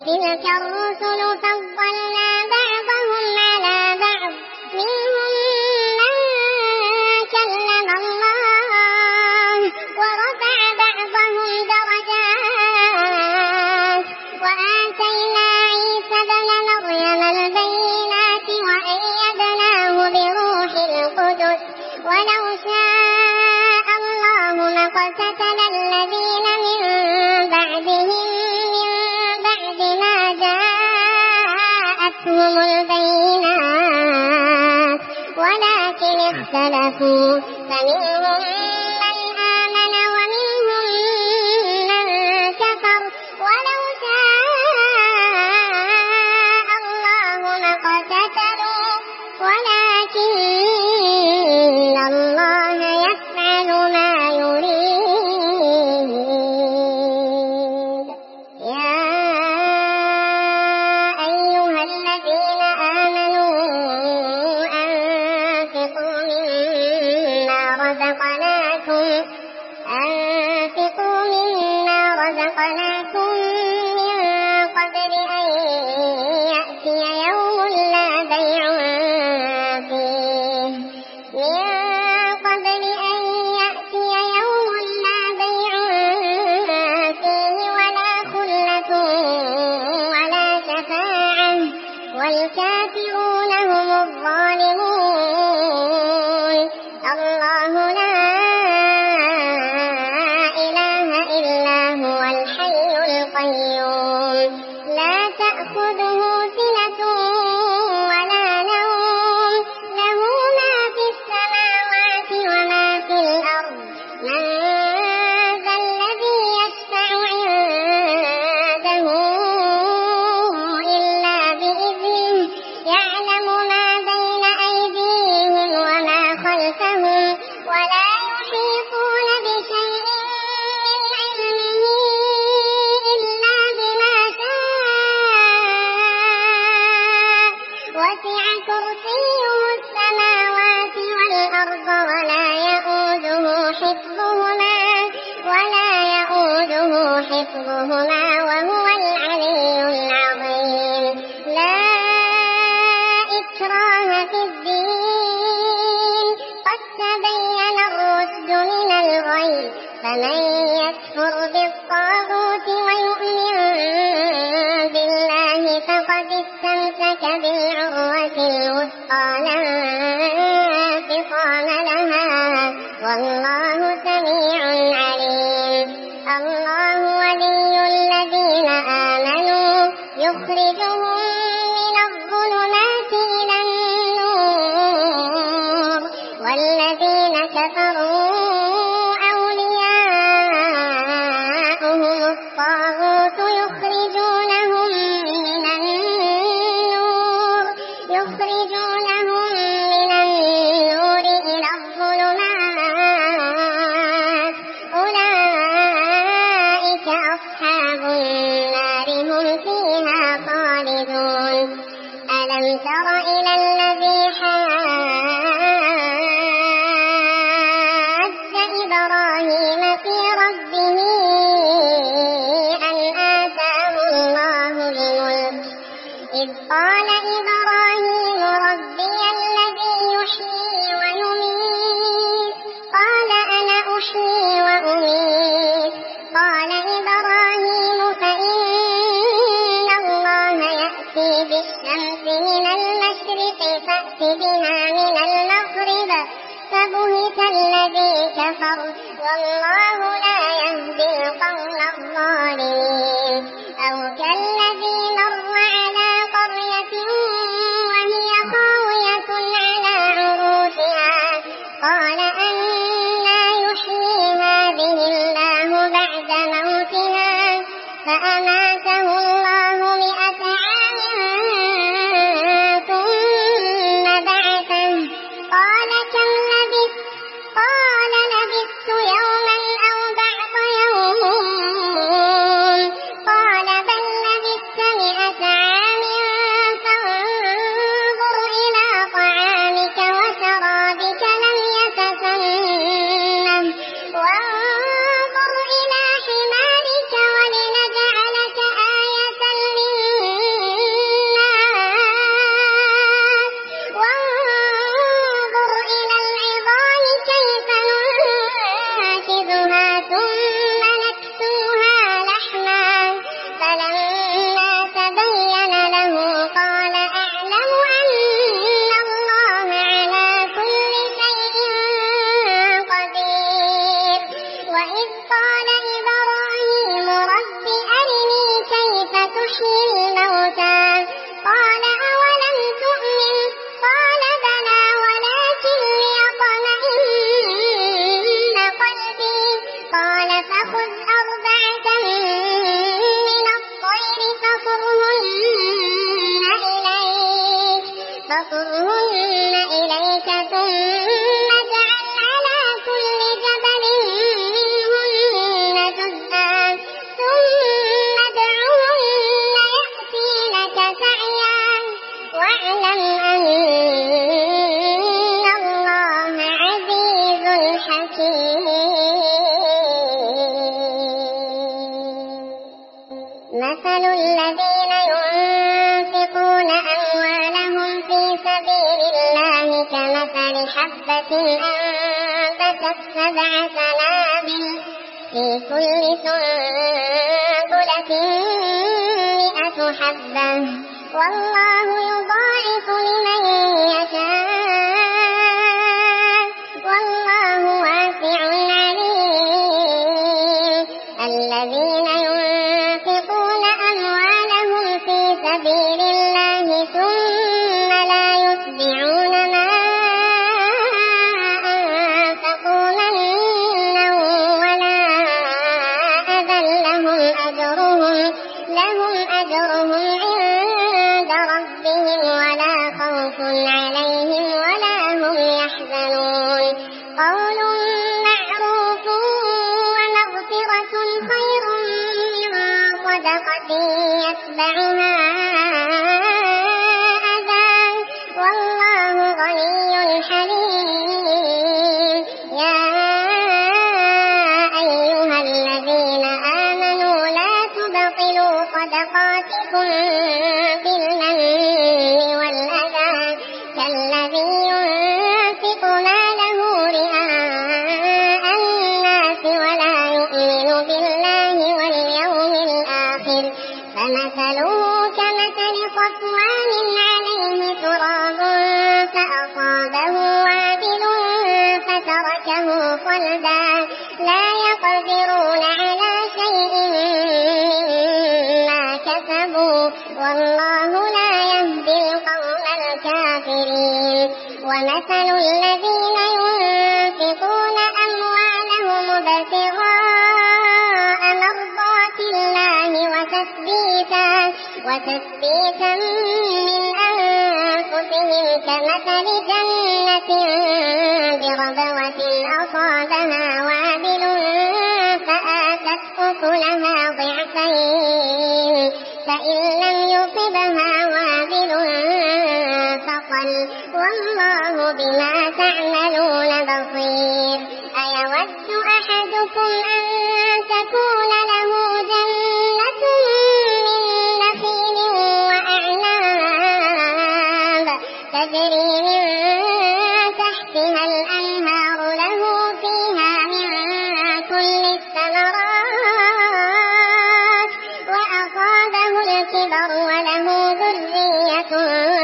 تلك الرسل فضلنا بعضهم على بعض منهم من كلم الله ورفع بعضهم درجات وآتينا عيسى ابن مريم البينات وأيدناه بروح القدس ولو شاء الله ما اقتتل الذين من بعدهم ما جاءتهم البينات ولكن اختلفوا فمنهم من آمن ومنهم من كفر ولو شاء الله ما اقتتلوا ولكن الله يفعل ما يريد. أنفقوا مما رزقناكم من قبل أن يأتي يوم لا بيع فيه ولا خلة ولا شفاعة والكافرون هم الظالمون. الله لا إله إلا هو الحي القيوم لا تأخذه سنة ولا نوم له ما في السماوات وما في الأرض من ذا الذي يشفع عنده إلا بإذنه يعلم ما بين أيديهم وما خلفهم ولا يحيطون بشيء من علمه إلا بما شاء وسع كرسيه السماوات والأرض ولا يؤوده حفظهما وهو العلي العظيم. لا إكراه في الدين قد تبين الرشد من الغي فمن يكفر بالطاغوت ويؤمن بالله فقد استمسك بالعروة الوثقى لا انفصام لها والله سميع عليم. الله ولي الذين آمنوا يخرجهم من الظلمات إلى النور والذين كفروا أولياؤهم الطاغوت يخرجونهم من النور إلى الظلمات أولئك أصحاب النار هم فيها خالدون. ألم تر إلى الذي حاج إبراهيم في ربه أن آتاه الله الملك إذ قال إبراهيم ربي الذي يحيي ويميت قال أنا أحيي وأميت قال إبراهيم فإن الله يأتي بالشمس من المشرق فأت بها من المغرب فبهت الذي كفر والله لا يهدي القوم الظالمين. أو كالذي مر على قرية وهي خاوية على عروشها قال أنى يحيي هذه الله بعد موتها فأماته الله 100 عام ثم بعثه قال كم لبثت قال لبثت يوما أو بعض يوم قال بل لبثت يحيي الموتى قال أولم تؤمن قال بلى ولكن ليطمئن قلبي قال فخذ أربعة من الطير فصرهن إليك ثم اجعل على كل جبل منهن جزءا ثم ادعهن يأتينك سعيا واعلم أن الله عزيز حكيم. مثل الذين ينفقون أموالهم في سبيل الله كمثل حبة أنبتت 7 سنابل في كل سنبلة 100 حبة والله يضاعف لمن يشاء والله واسع عليم. الذين ينفقون أموالهم في سبيل الله ثم لا يتبعون ما أنفقوا منا ولا أذى لهم أجرهم عند ربهم ولا خوف عليهم ولا هم يحزنون. قول معروف ومغفرة خير من صدقة يتبعها أذى والله غني حليم. يا أيها الذين آمنوا لا تبطلوا صدقاتكم بالمن والأذى كالذي ينفق ماله رئاء الناس ولا يؤمن بالله واليوم الآخر فمثله كمثل صفوان عليه تراب فأصابه وابل فتركه صلدا لا يقدرون على شيء مما كسبوا والله لا يهدي القوم الكافرين. ومثل الذين ينفقون أموالهم ابتغاء مرضات الله وتثبيتا من أنفسهم كمثل جنة بربوة أصابها وابل فآتت أكلها ضعفين فإن لم يصبها وابل فطل والله بما تعملون بصير. أيود أحدكم أن تكون له جنة من نخيل وأعناب تجري من تحتها الأنهار له فيها من كل الثمرات وأصابه الكبر وله ذرية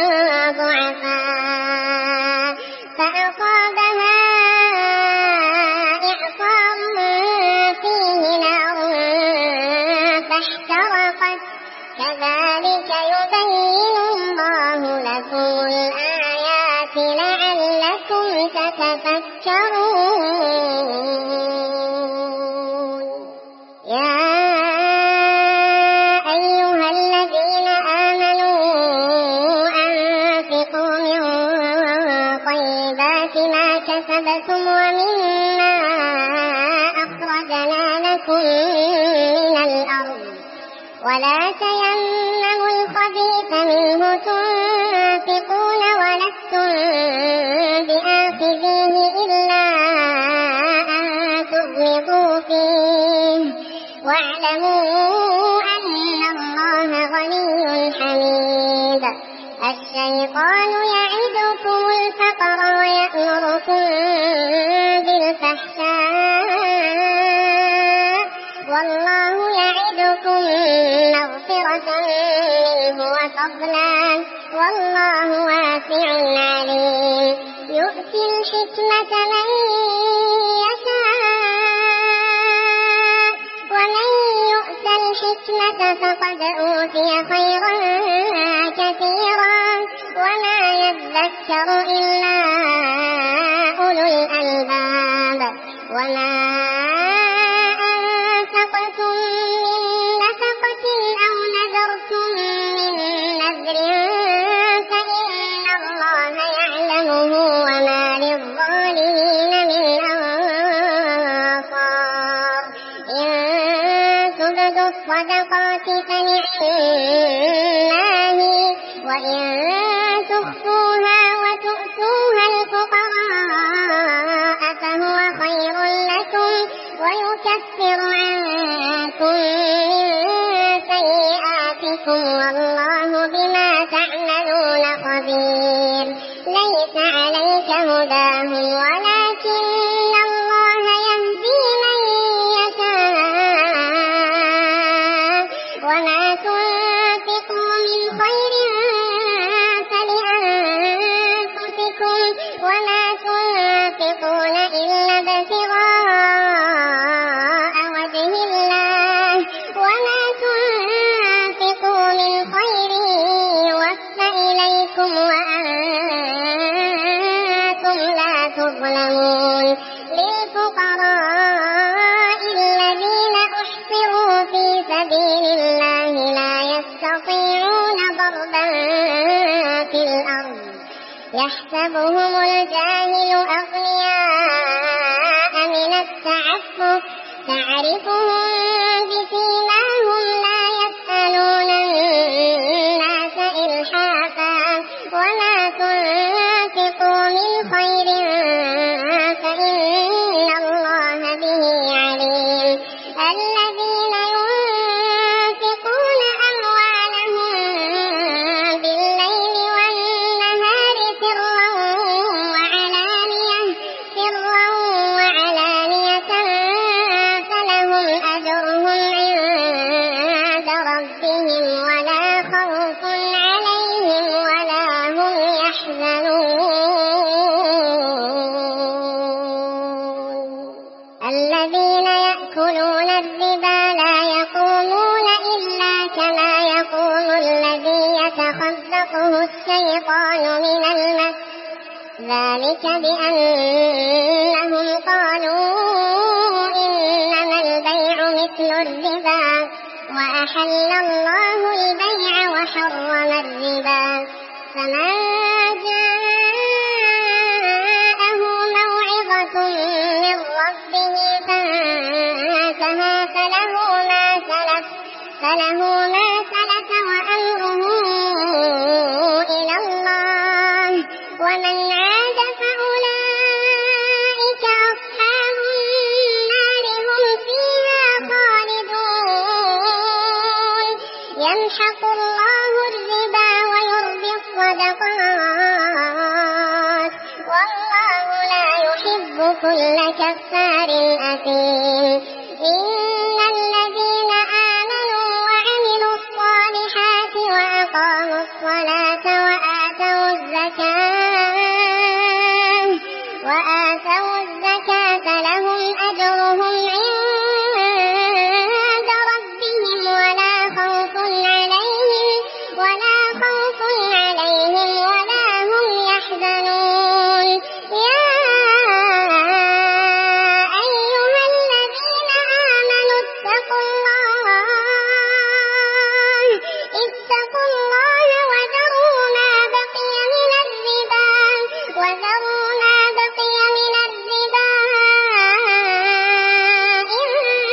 ضعفاء فأصابها إعصار فيه نار فاحترقت كذلك يبين الله لكم الآيات لعلكم تتفكرون. يا أيها الذين آمنوا أنفقوا من طيبات ما كسبتم ومما أخرجنا لكم من الأرض ولا تيمموا الخبيث منه تنفقون ولستم بآخذيه إلا أن تغمضوا فيه واعلموا أن الله غني حميد. الشيطان يعدكم الفقر ويأمركم بالفحشاء والله يعدكم مغفرة منه وفضلا والله واسع عليم. يؤتي الحكمة من يشاء ومن يؤت الحكمة الحكمة فقد أوتي خيرا كثيرا وما يذكر إلا أولو الألباب وما أنفقتم من نفقة أو نذرتم من نذر فإن الله يعلمه وما للظالمين من أنصار إن تبدوا الصدقات فنعماه وإن تخفوها وتؤتوها الفقراء فهو خير لكم ويكفر عنكم من سيئاتكم والله بما تعملون خبير ليس عليك هداهم ولكن الله يهدي من يشاء وما تنفقوا من خير فلأنفسكم وما تنفقون إلا ابتغاء وجه الله وما تنفقوا من خير يوفى إليكم وأنتم لا تظلمون للفقراء الذين أحصروا في سبيل الله لا يستطيعون ضربا في الأرض يحسبهم الجاهل أغنياء من التعفف تعرفهم بسيماهم لا يسألون الناس إلحافا وما تنفقوا من خير فإن الله به عليم الذين ينفقون أموالهم بالليل والنهار سرا وعلانية فلهم أجرهم عند ربهم ولا خوف عليهم ولا هم يحزنون الذين يأكلون الربا لا يقومون إلا كما يقوم الذي يتخبطه الشيطان من المس ذلك بأنهم قالوا إنما البيع مثل الربا وأحل الله البيع وحرم الربا فمن جاءه موعظة من ربه فانتهى فله ما سلف وأمره إلى الله ومن عاد فأولئك أصحاب النار هم فيها خالدون يمحق الله الربا ويربي الصدقات والله لا يحب كل كفار أثيم إن الذين آمنوا وعملوا الصالحات وأقاموا الصلاة وآتوا الزكاة لهم أجرهم عند ربهم ولا خوف عليهم ولا هم يحزنون يا أيها الذين آمنوا اتقوا الله وذروا ما بقي من الربا إن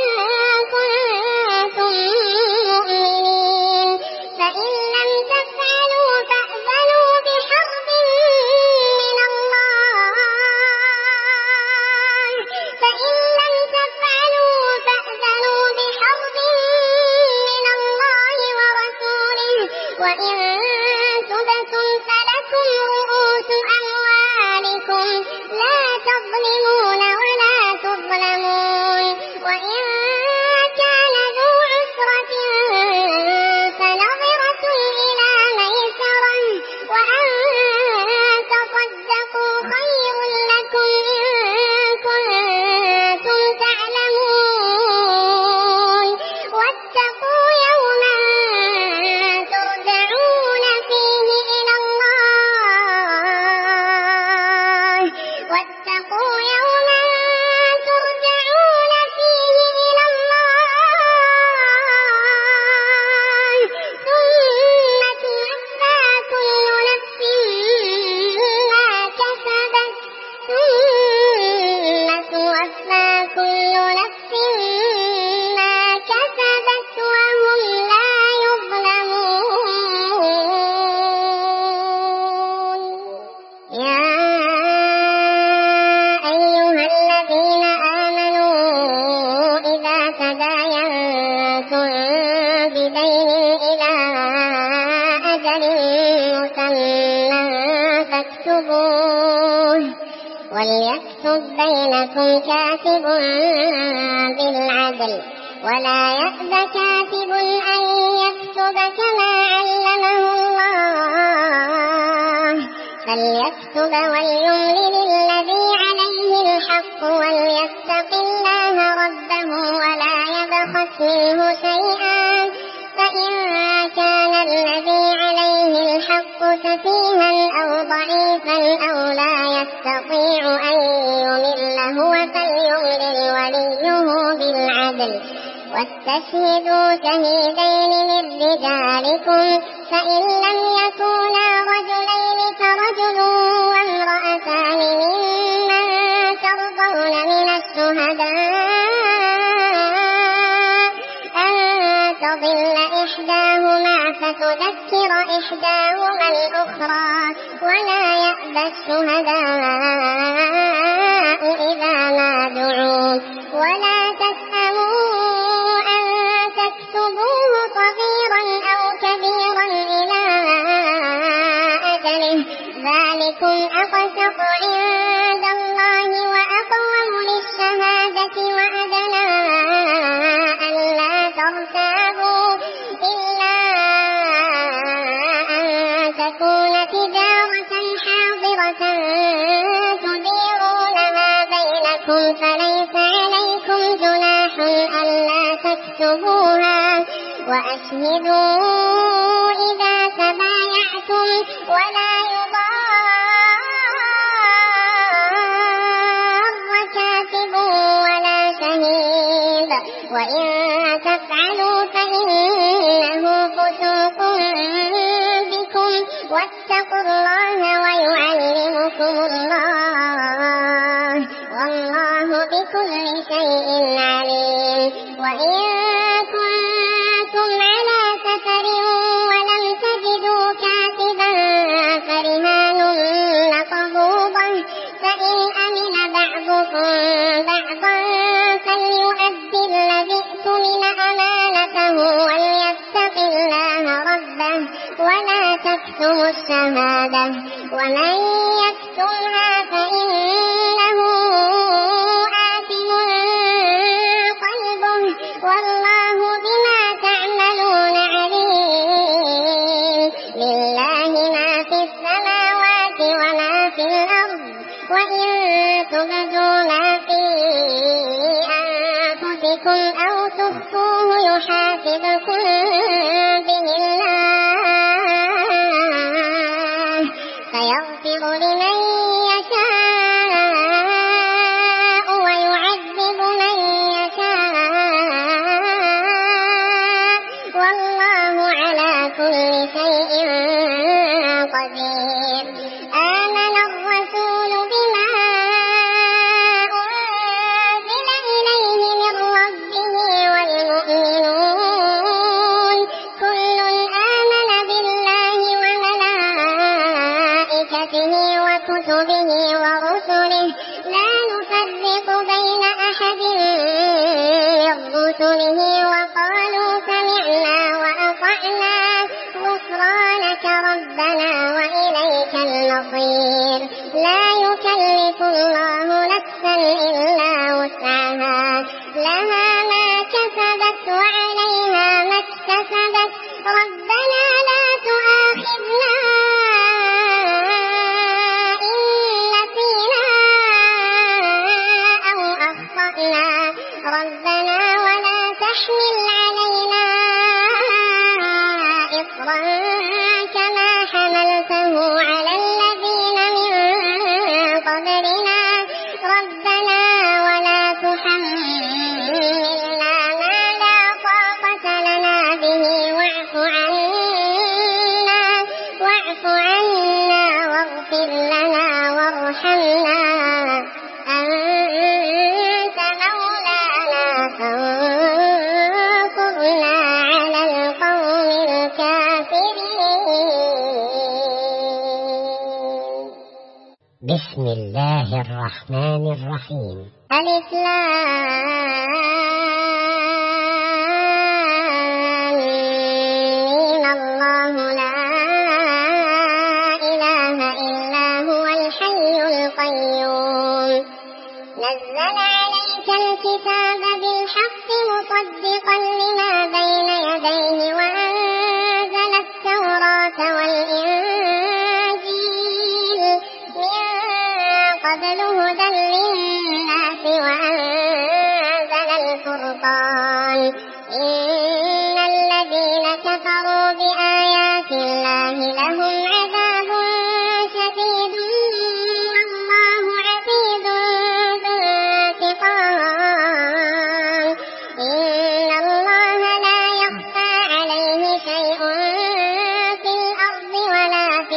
كنتم مؤمنين فإن لم تفعلوا فأذنوا بحرب من الله ورسوله وإن تبتم فلكم رؤوس أموالكم لا تظلمون ولا تظلمون وإن كان ذو عسرة فنظرة إلى ميسرة وأن تصدقوا خير لكم إن كنتم تعلمون واتقوا وليكتب بينكم كاتب بالعدل ولا يأب كاتب أن يكتب كما علمه الله فليكتب وليملل الذي عليه الحق وليتق الله ربه ولا يبخس منه شيئا فإن كان الذي عليه الحق سفيها أو ضعيفا أو لا يستطيع أن يمل هو فليملل وليه بالعدل واستشهدوا شهيدين من رجالكم فإن لم يكونا رجلين فرجل وامرأتان ممن ترضون من الشهداء أن تضل إحداهما فتذكر إحداهما الأخرى ولا يأبى الشهداء إذا ما دعوا ولا تسأموا أن تكتبوه صغيرا أو كبيرا إلى أجله ذلكم أقسط عند الله وأقوم للشهادة وأدنى ألا ترتابوا إلا أن تكون تجارة حاضرة تديرونها بينكم فليس عليكم جناح ألا تكتبوها وأشهدوا إذا تبايعتم ولا يضار كاتب ولا شهيد وإن تفعلوا فإنه فسوق بكم واتقوا الله ويعلمكم الله والله بكل شيء عليم وإن كنتم على سفر ولم تجدوا كاتبا فرهان مقبوضة فإن أمن بعضكم بعضا فليؤدي الذي اؤتمن أمانته وليتق الله ربه ولا تكتموا الشهادة ومن يكتمها فإنه آثم قلبه والله بما تعملون عليم لله ما في السماوات وما في الأرض وإن تبدوا ما في أنفسكم أو تخفوه يحاسبكم به الله فيغفر لمن يشاء ويعذب من يشاء والله على كل شيء قدير آمن الرسول بما أنزل إليه من ربه والمؤمنون كل آمن بالله وملائكته وكتبه ورسله لا نفرق بين أحد من رسله وقالوا سمعنا وأطعنا غفرانك ربنا وإليك المصير لا يكلف الله نفسا إلا وسعها لها ما كسبت وعليها ما اكتسبت ربنا لا تؤاخذنا إن نسينا أو أخطأنا ربنا ولا تحمل علينا إصرا كما حملته على الذين من قبلنا ربنا ولا تحملنا ما لا طاقة لنا به واعف عنا واغفر لنا وارحمنا أنت مولانا فانصرنا على القوم الكافرين بسم الله الرحمن الرحيم ألف لام ميم الله لا إله إلا الكتاب بالحق مصدقا لما بين يديه وأنزل التوراة والإنجيل من قبل هدى للناس وأنزل الفرقان إن الذين كفروا بآيات الله لهم عذاب شديد والله عزيز ذو انتقام إن الله لا يخفى عليه شيء في الأرض ولا في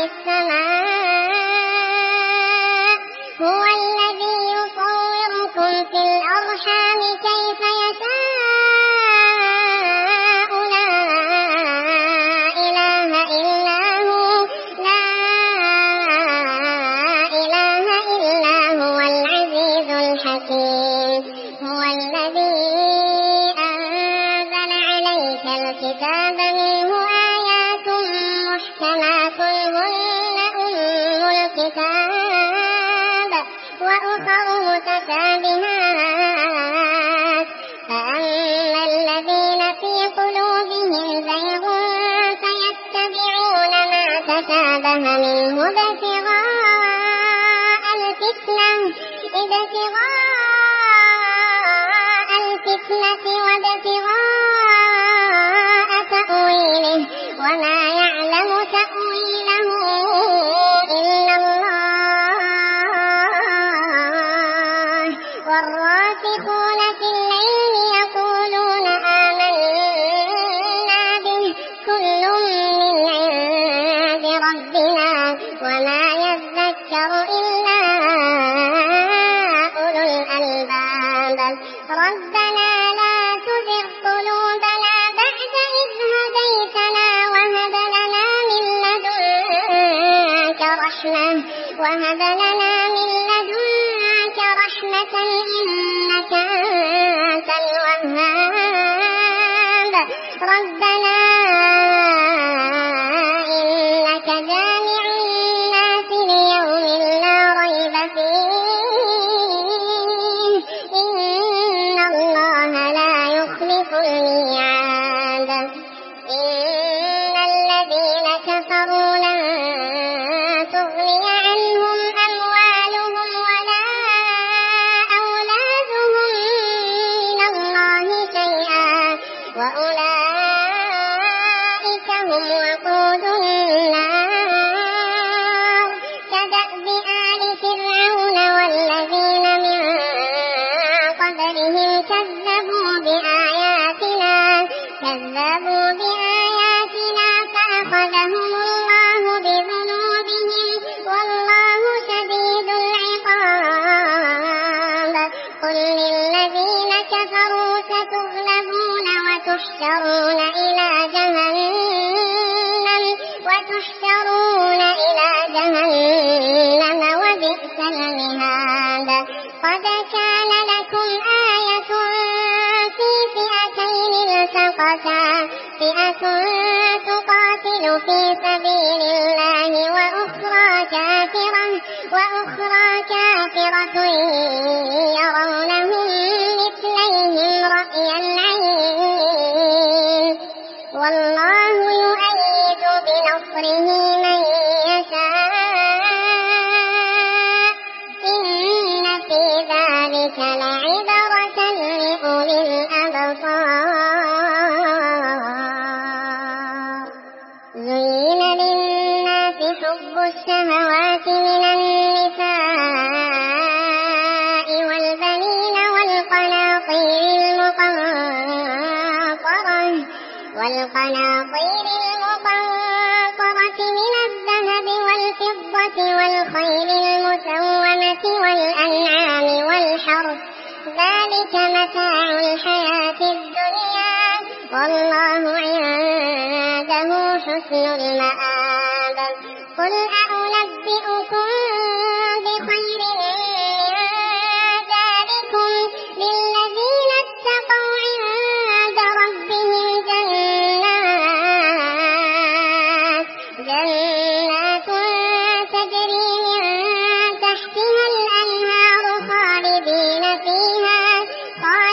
السماء هو الذي يصوركم في الأرحام كيف يشاء لا إله إلا هو العزيز الحكيم هو الذي أنزل عليك الكتاب منه آيات محكمات هن أم الكتاب وأخر متشابهات فأما الذين في قلوبهم زيغ فيتبعون ما تشابه منه ابتغاء الفتنة وابتغاء تأويله وما يعلم تأويله إلا الله والراسخون في العلم يقولون آمنا به كل من عند ربنا وما يذكر إلا أولو الألباب ربنا لا تزغ قلوبنا بعد إذ هديتنا وهب لنا من لدنك رحمة إنك أنت الوهاب ربنا إنك جامع الناس ليوم لا ريب فيه إن الله لا يخلف الميعاد إن الذين كفروا لن تغني عنهم أموالهم ولا أولادهم من الله شيئا وأولئك هم وقود النار كدأب آل فرعون والذين من قبلهم كذبوا بآياتنا فأخذهم الله بذنوبهم والله شديد العقاب قل للذين كفروا ستغلبون وتحشرون إلى جهنم وبئس المهاد قد كان لكم آية في فئتين التقتا فئة تقاتل في سبيل الله وأخرى كافرة يرونهم مثليهم رأي العين والله يؤيد بنصره من يشاء إن في ذلك لعبرة لأولي الأبصار زين للناس حب الشهوات من النساء والبنين والقناطير المقنطرة من الذهب والفضة والخيل المسومة والأنعام والحرث ذلك متاع الحياة الدنيا والله عنده حسن المآب قل أنبئكم بخير من ذلكم للذين اتقوا عند ربهم جنات تجري من تحتها الأنهار خالدين فيها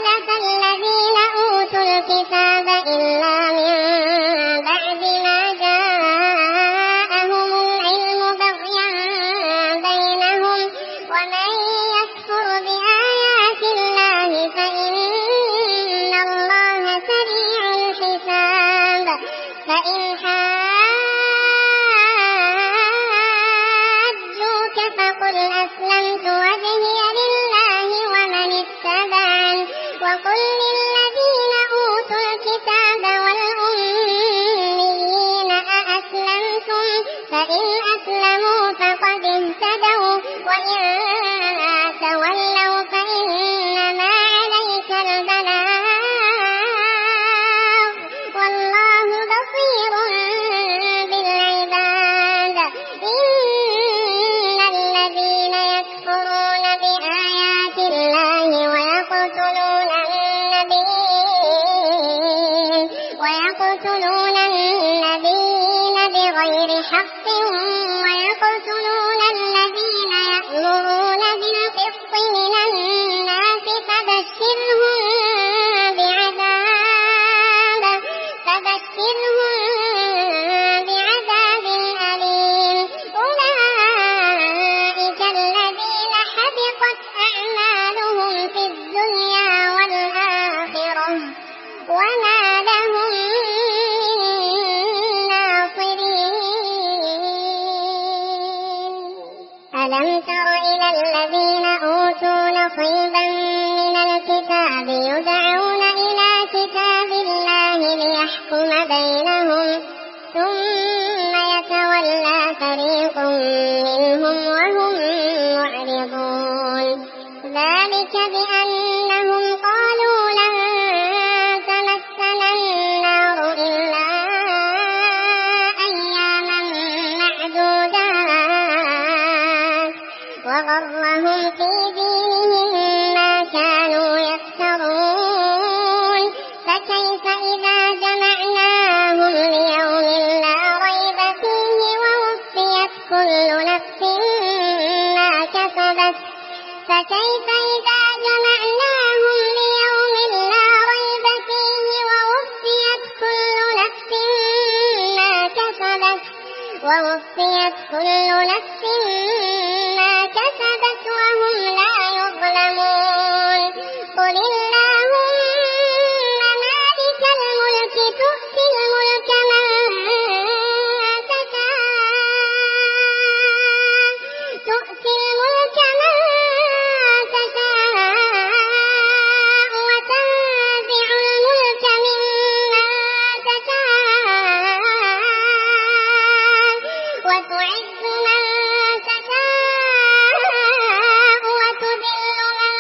اختلف الذين أوتوا الكتاب إلا من بعد ما جاءهم العلم بغيا بينهم ومن يكفر بآيات الله فإن الله سريع الحساب فإن حاجوك فقل أسلمت وجهي لله ومن اتبعني وقل للذين أوتوا الكتاب والأميين أأسلمتم فإن أسلموا فقد اهتدوا وإن تولوا فإنما عليك البلاغ والله بصير بالعباد إن الذين يكفرون بآيات الله ويقتلون النبيين بغير حق ويقتلون الذين يأمرون بالقسط من الناس فبشرهم بعذاب أليم أولئك الذين حبطت أعمالهم في الدنيا والآخرة وما لهم من ناصرين ألم تر إلى الذين أوتوا نصيبا من الكتاب يدعون إلى كتاب الله ليحكم بينهم ثم يتولى فريق منهم وهم معرضون ذلك بأنهم قالوا لن تمسنا النار إلا أياما معدودات وغرهم في دينهم ما كانوا يفترون فكيف إذا جمعناهم ليوم لا ريب فيه ووفيت كل نفس ما كسبت وهم لا يظلمون قل اللهم مالك الملك تؤتي الملك من تشاء وتنزع الملك ممن تشاء وتعز من تشاء وتذل من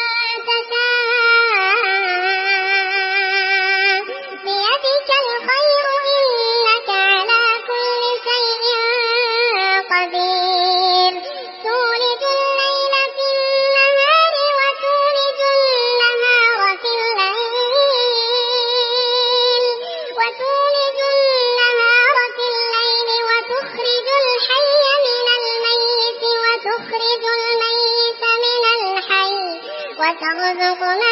تشاء بيدك الخير إنك على كل شيء قدير تولج الليل في النهار وتولج النهار في الليل وتخرج الحي من الميت وتخرج الميت من الحي وترزق من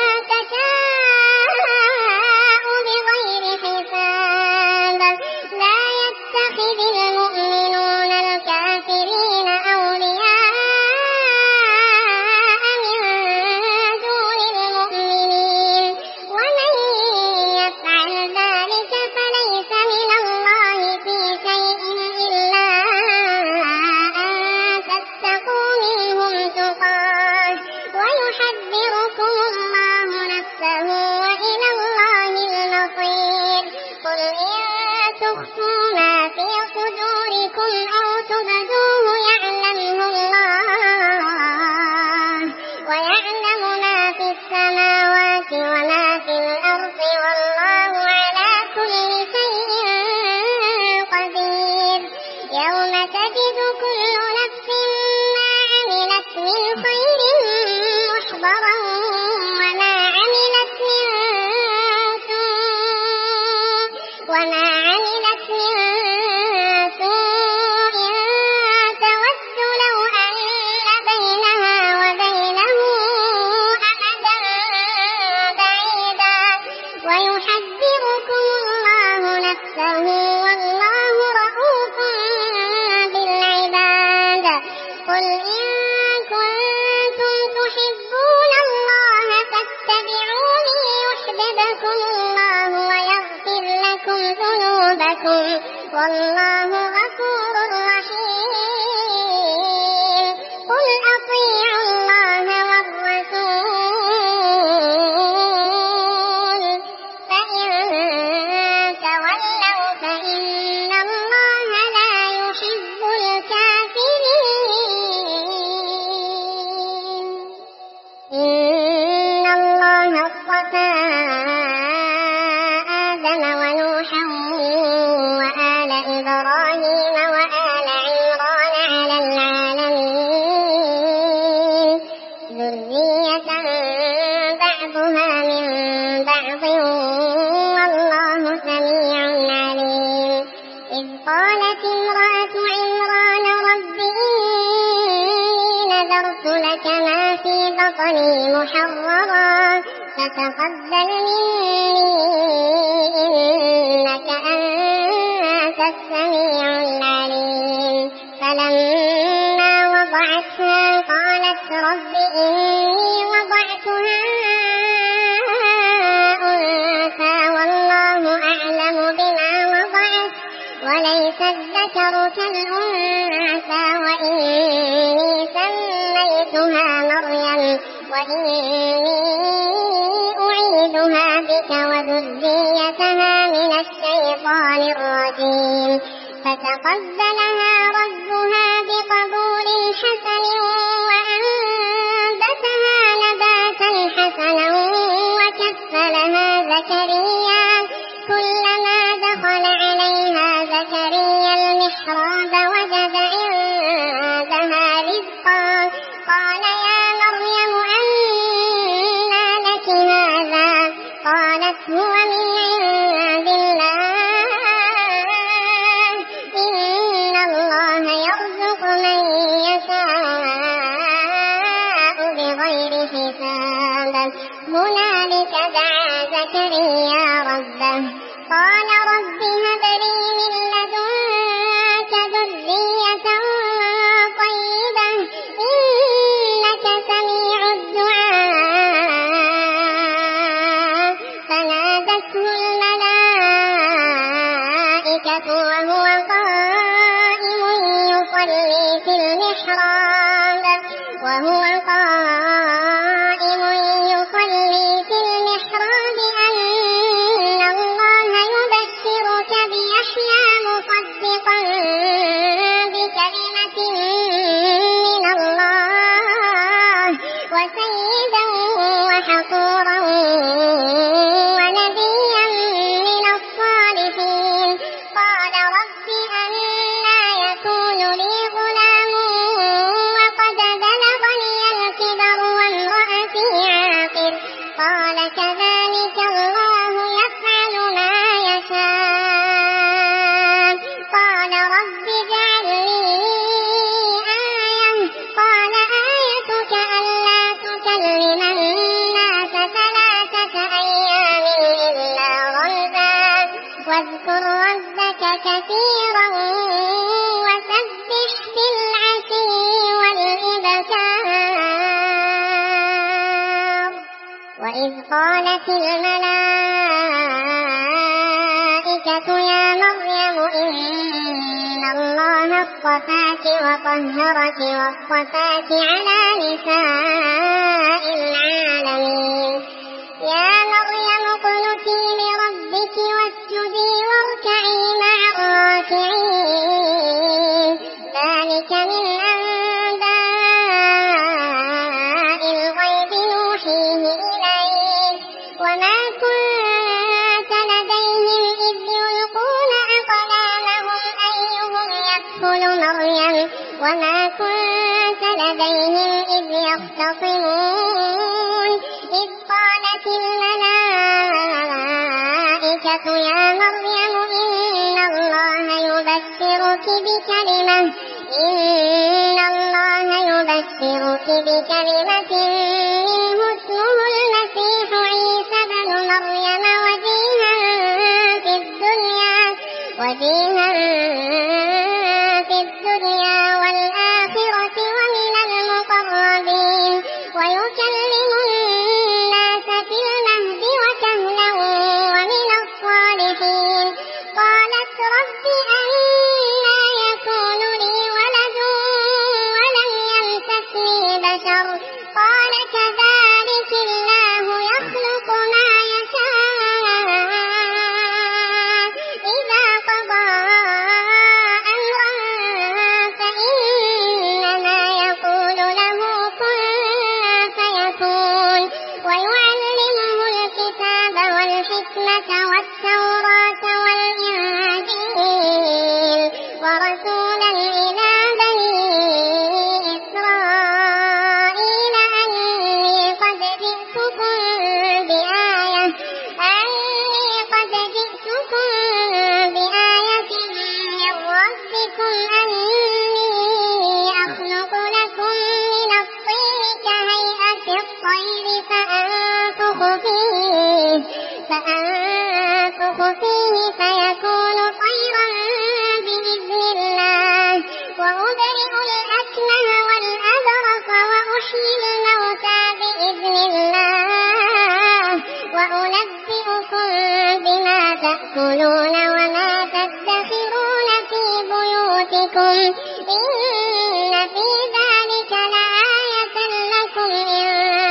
تشاء بغير حساب لا يتخذ المؤمنون الكافرين أولياء من دون المؤمنين ومن يفعل ذلك فليس من الله في شيء إلا أن تتقوا منهم تقاه ويحذركم الله نفسه وإلى الله المصير قل إن تخفوا ما في صدوركم أو تبدوه يعلمه الله ويعلم ما في السماوات وما في الأرض والله على كل شيء قدير يوم تجد كل نفس ما عملت من خير محضرا وما عملت من سوء تود لو أن بينها وبينه أمدا يحذركم الله نفسه والله رءوف بالعباد. قل إن كنتم تحبون الله فاتبعوني يحببكم الله ويغفر لكم ذنوبكم والله غفور رحيم. قل أطيعوا الله والرسول فإن تولوا فإن الله لا يحب الكافرين. إن الله اصطفى آدم ونوحا وآل إبراهيم وآل عمران على العالمين ذرية بعضها من بعض والله سميع عليم. إذ قالت امرأة عمران رب إني نذرت لك ما في بطني محررا فتقبل مني إنك أنت السميع العليم. فلما وضعتها قالت رب إني وضعتها أنثى والله أعلم بما وضعت وليس الذكر كالأنثى وإني سميتها مريم وإني أعيذها بك وذريتها من الشيطان الرجيم. فتقبلها ربها بقبول حسن وأنبتها نباتا حسنا وكفلها زكريا كلما دخل عليها زكريا المحراب وجد عندها رزقا قال يا مريم أنى لك هذا قالت هو من عند الله إن الله يرزق من يشاء بغير حساب. هنالك دعا زكريا ربه قال رب هب لي من لدنك ذرية طيبة إنك سميع الدعاء. فنادته الملائكة وهو قائم يصلي في المحراب أن الله يبشرك بيحيى مصدقا بكلمة من الله وسيدا وحصورا ونبيا من الصالحين. قال رب أنى يكون لي غلام وقد بلغني الكبر وامرأتي عاقر قال كذلك الله يفعل ما يشاء. قال رب اجعل لي آية قال آيتك ألا تكلم الناس 3 أيام إلا رمزا واذكر ربك كثيرا وسبح بالعشي والإبكار. وإذ قالت الملائكة يا مريم إن الله اصطفاك وطهرك واصطفاك على نساء العالمين. يا مريم اقنتي لربك واسجدي واركعي مع الراكعين. ذلك من أنباء الغيب نوحيه إليك وما كنت لديهم إذ يلقون أقلامهم أيهم يكفل مريم وما كنت لديهم إذ يختصمون. إذ قالت الملائكة يا مريم إن الله يبشرك بكلمة منه اسمه المسيح عيسى بن مريم وجيها والحكمة والتوراة والإنجيل ورسولا إلى بني إسرائيل أني قد جئتكم بآية من ربكم أني أخلق لكم من الطين كهيئة الطير فأنفخ فيه فيكون طيرا بإذن الله وأبرئ الأكمه والأبرص وأحيي الموتى بإذن الله وأنبئكم بما تأكلون وما تدخرون في بيوتكم إن في ذلك لآية لكم إن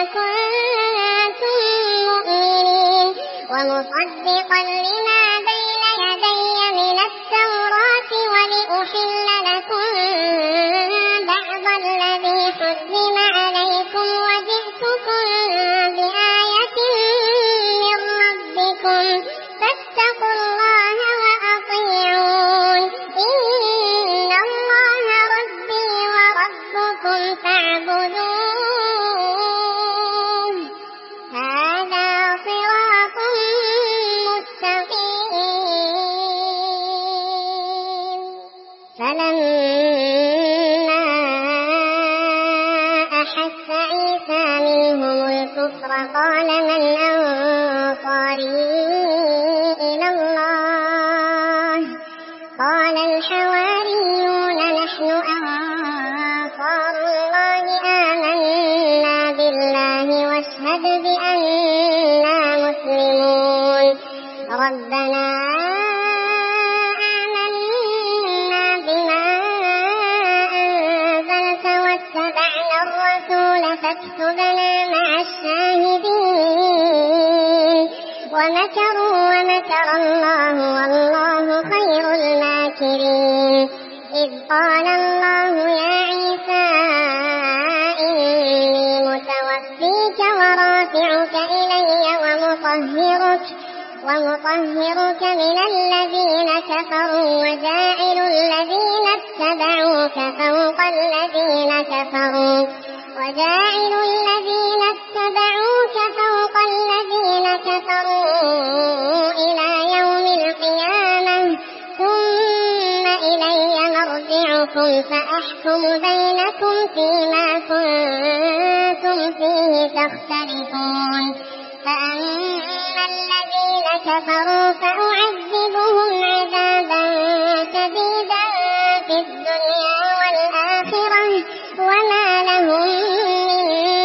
كنتم مؤمنين ومصدقا لما بين يدي من التوراة ولأحل لكم بعض الذي حرم عليكم وجئتكم بآية من ربكم فاتقوا الله وأطيعون إن الله ربي وربكم فاعبدوه هذا صراط مستقيم فلما أحس عيسى منهم الكفر قال من أنصاري إلى الله قال الحواريون نحن أنصار الله آمنا بالله واشهد بأننا مسلمون ربنا آمنا بما أنزلت واتبعنا الرسول فاكتبنا مع الشاهدين ومكروا ومكر الله والله خير الماكرين إذ قال الله يا عيسى إني متوفيك ورافعك إلي ومطهرك من الذين كفروا وجاعل الذين اتبعوك فوق الذين كفروا إلى يوم القيامة ثم إلي مرجعكم فأحكم بينكم فيما كنتم فيه تختلفون فأما الذين كفروا فأعذبهم عذابا شديدا في الدنيا والآخرة وما لهم من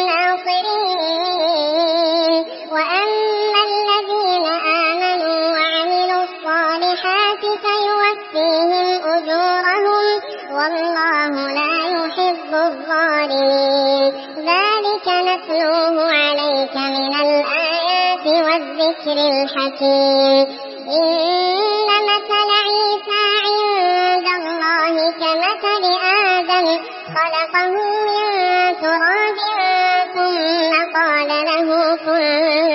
ناصرين وأما الذين آمنوا وعملوا الصالحات فيوفيهم أجورهم والله لا يحب الظالمين ذلك نتلوه عليك من الآيات والذكر الحكيم إن مثل عيسى عند الله كمثل آدم خلقه من تراب ثم قال له كن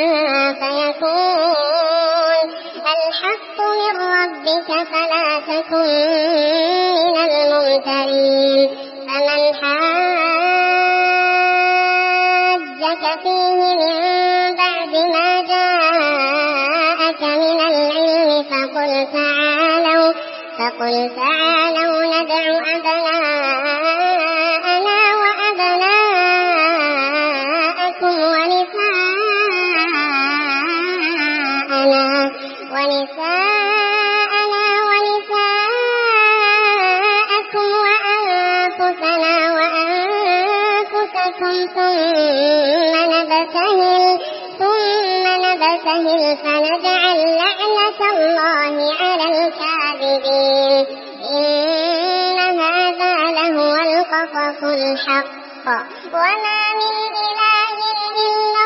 فيكون الحق من ربك فلا تكن من الممترين فمن حاجك فيه من بعد ما جاءك من العلم فقل تعالوا ندع أبناءنا وأبناءكم ونساءنا ونساءكم وأنفسنا وأنفسكم ثم نبتهل فنجعل لعنة الله على الكاذبين إن هذا لهو القصص الحق وما من إله إلا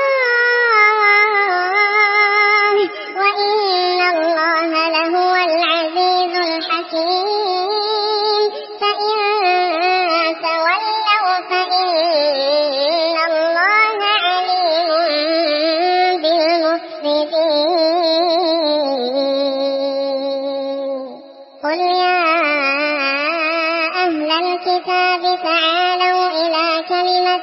الله وإن الله لهو العزيز الحكيم فإن تولوا فإن الله عليم بالمفسدين كلمة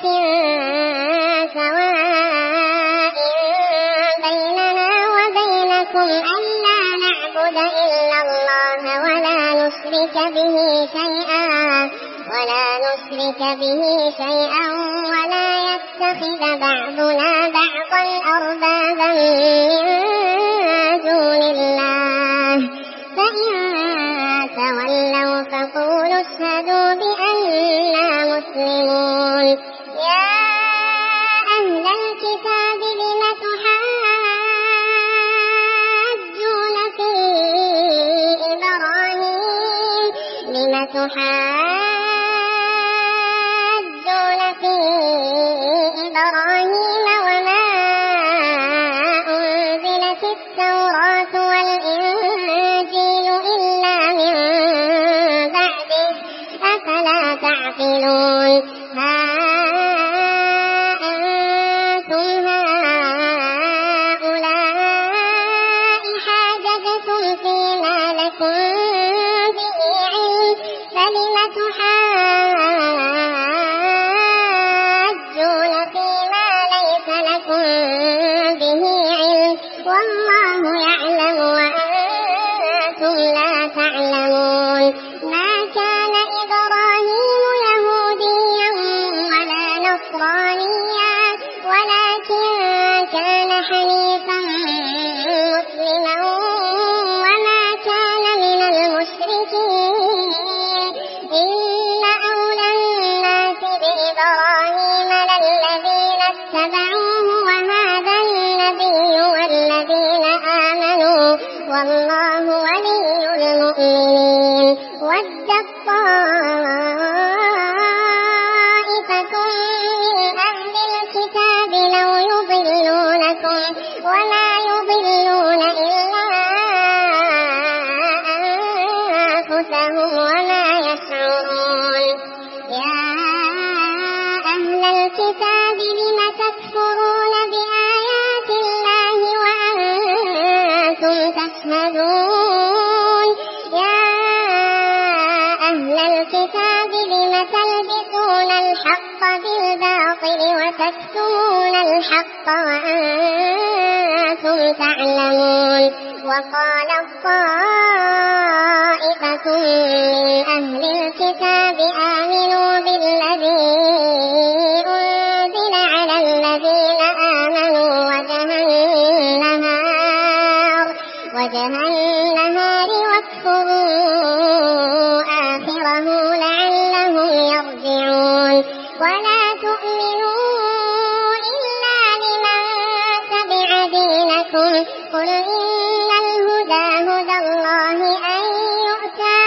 سواء بيننا وبينكم ألا نعبد إلا الله ولا نشرك به شيئا ولا يتخذ بعضنا بعضا أربابا من دون الله فإن تولوا فقولوا اشهدوا بأننا مسلمون. يا أهل الكتاب لم تحاجون في إبراهيم وما أنزلت التوراة والإنجيل إلا من بعده أفلا تعقلون. ها أنتم هؤلاء حاججتم فيما لكم به علم فلم تحاجون فيما ليس لكم به علم والله يعلم وأنتم لا تعلمون. ما كان إبراهيم يهوديا ولا نصرانيا ولكن كان حنيفا مسلما وما كان من المشركين. إن أولى الناس بإبراهيم للذين اتبعوه وهذا النبي والذين آمنوا والله ولي المؤمنين. ودت طائفة من أهل الكتاب لو يضلونكم وما يضلون إلا أنفسهم وما يشعرون. يا أهل الكتاب لم تكفرون بآيات الله وأنتم تشهدون. يا أهل الكتاب لم تلبسون الحق بالباطل وتكتمون الحق وأنتم تعلمون. وقالت طائفة من أهل الكتاب آمنوا بالذي أنزل على الذين آمنوا وجه النهار واكفروا آخره لعلهم يرجعون. ولا تؤمنوا إلا لمن تبع دينكم قل إن الهدى هدى الله أن يؤتى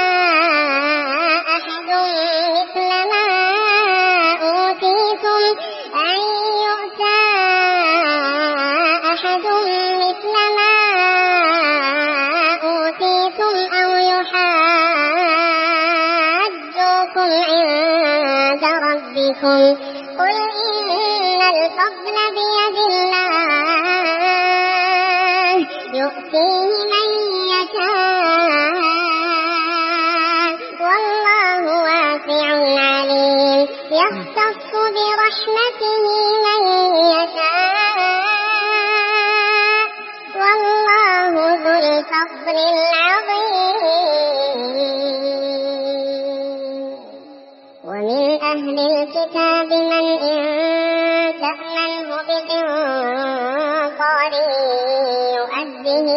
أحد مثل ما أوتيتم أو يحاجوكم عند ربكم قل إن الفضل بيد الله يؤتيه من يشاء والله واسع عليم. يختص برحمته من يشاء والله ذو الفضل العظيم. ومن أهل الكتاب من إن تأمنه بقنطار يؤده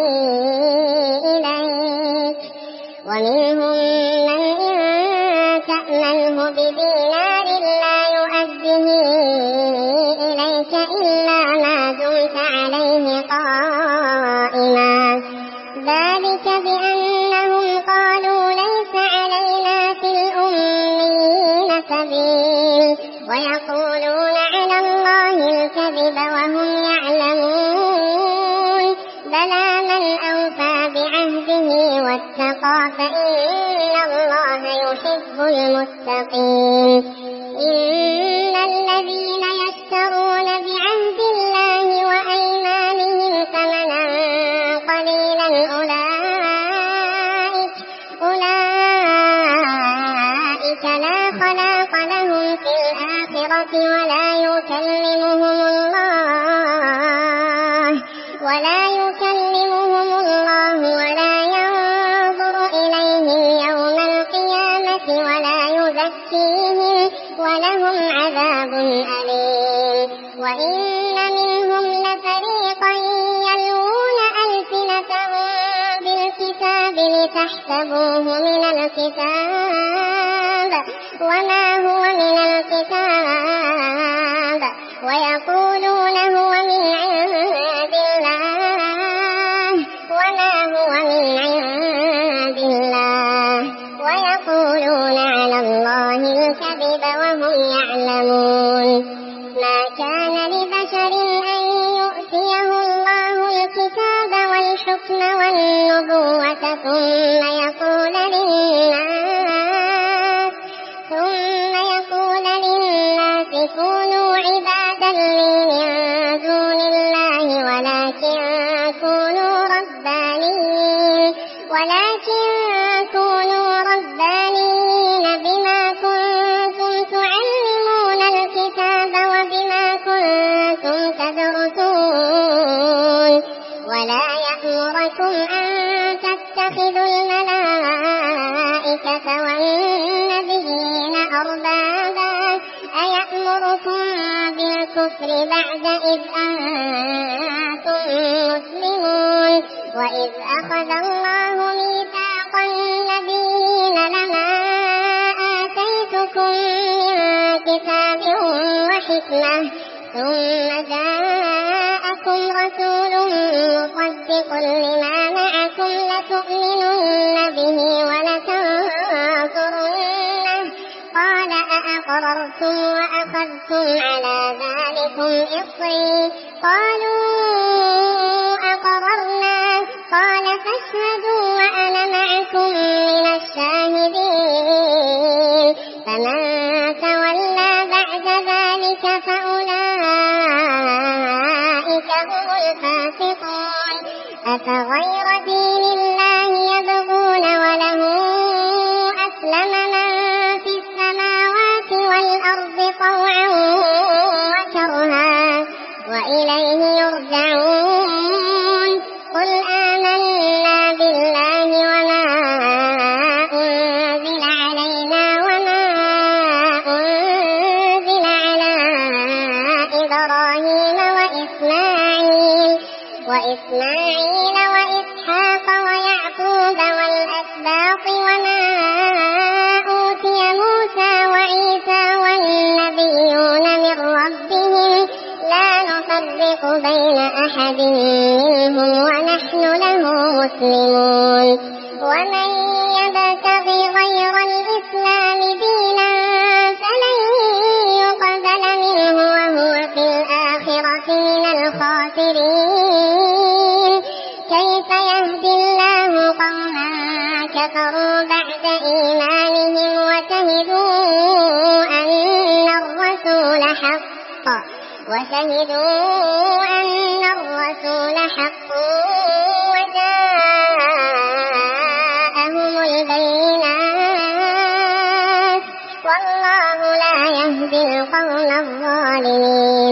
إليك ومنهم من إن تأمنه بدينار لا يؤده إليك إلا ما دمت عليه قائما ذلك بأنهم قالوا ليس علينا في الأمين سبيل ويقولون على الله الكذب وهم يعلمون. بلى من أوفى بعهده واتقى فإن الله يحب المتقين. إن الذين يشترون بعهد الله وأيمانهم ثمنا قليلا أولئك لا خلاق لهم في الآخرة ولا يكلمهم الله ولا ينظر إليهم يوم القيامة ولا يزكيهم ولهم عذاب أليم. وإن منهم لفريقا يلوون ألسنتهم بالكتاب لتحسبوه من الكتاب وما هو من الكتاب ويقولون هو من عند الله وما هو من عند الله ويقولون على الله الكذب وهم يعلمون. ما كان لبشر أن يؤتيه الله الكتاب والحكم والنبوة ثم يقول للناس كونوا عبادا لي من دون الله ولكن كونوا ربانيين بما كنتم تعلمون الكتاب وبما كنتم تدرسون. ولا يأمركم أن تتخذوا الملائكة والنبيين أربابا أيأمركم بالكفر بعد إذ أنتم مسلمون. وإذ أخذ الله ميثاق النبيين لما آتيتكم من كتاب وحكمة ثم جاءكم رسول مصدق لما معكم لتؤمنن به ولتنصرنه قال أأقررتم وأخذتم على ذلكم إصري قالوا أقررنا قال فاشهدوا وأنا معكم من الشاهدين. فمن تولى بعد ذلك فأولئك هم الفاسقون. أفغير دين الله يبغون وله أسلم من في السماوات والأرض طوعا وكرها وإليه يرجعون. قل آمنا بالله وما أنزل علينا وما أنزل على إبراهيم وإسماعيل وإسحاق ويعقوب والأسباط وما أوتي موسى وعيسى والنبيون من ربهم لا نفرق بين أحد منهم ونحن له مسلمون. ومن يبتغي غير الإسلام دينا فلن يقبل منه وهو في الآخرة من الخاسرين. كيف يهدي الله قوما كفروا بعد إيمانهم وشهدوا أن الرسول حق وجاءهم البينات والله لا يهدي القوم الظالمين.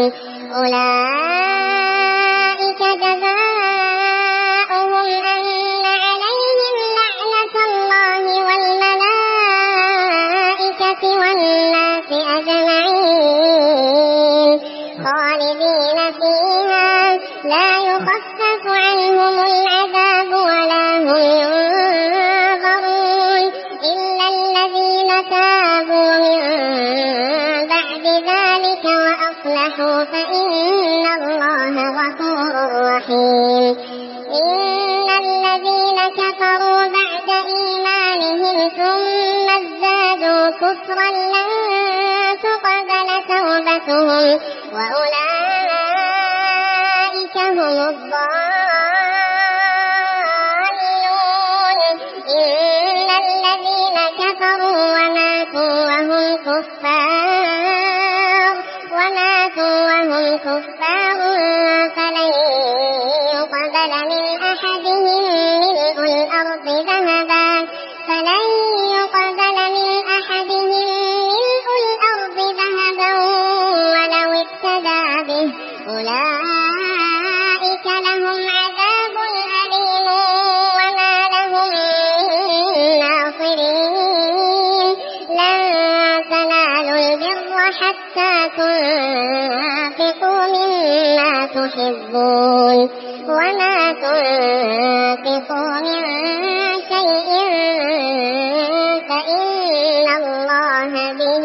أولئك جزاؤهم أن عليهم لعنة الله والملائكة والناس أجمعين خالدين فيها لا يخفف عنهم العذاب ولا هم ينظرون إلا الذين تابوا من بعد ذلك وأصلحوا فإن الله غفور رحيم. إن الذين كفروا بعد إيمانهم ثم ازدادوا كفرا لن تقبل توبتهم وأولئك هم الضالون. إن الذين كفروا وماتوا وهم كفار فلن يقبل من أحدهم ملء الأرض ذهبا وأولئك حتى تنفقوا مما تحبون وما تنفقوا من شيء فإن الله به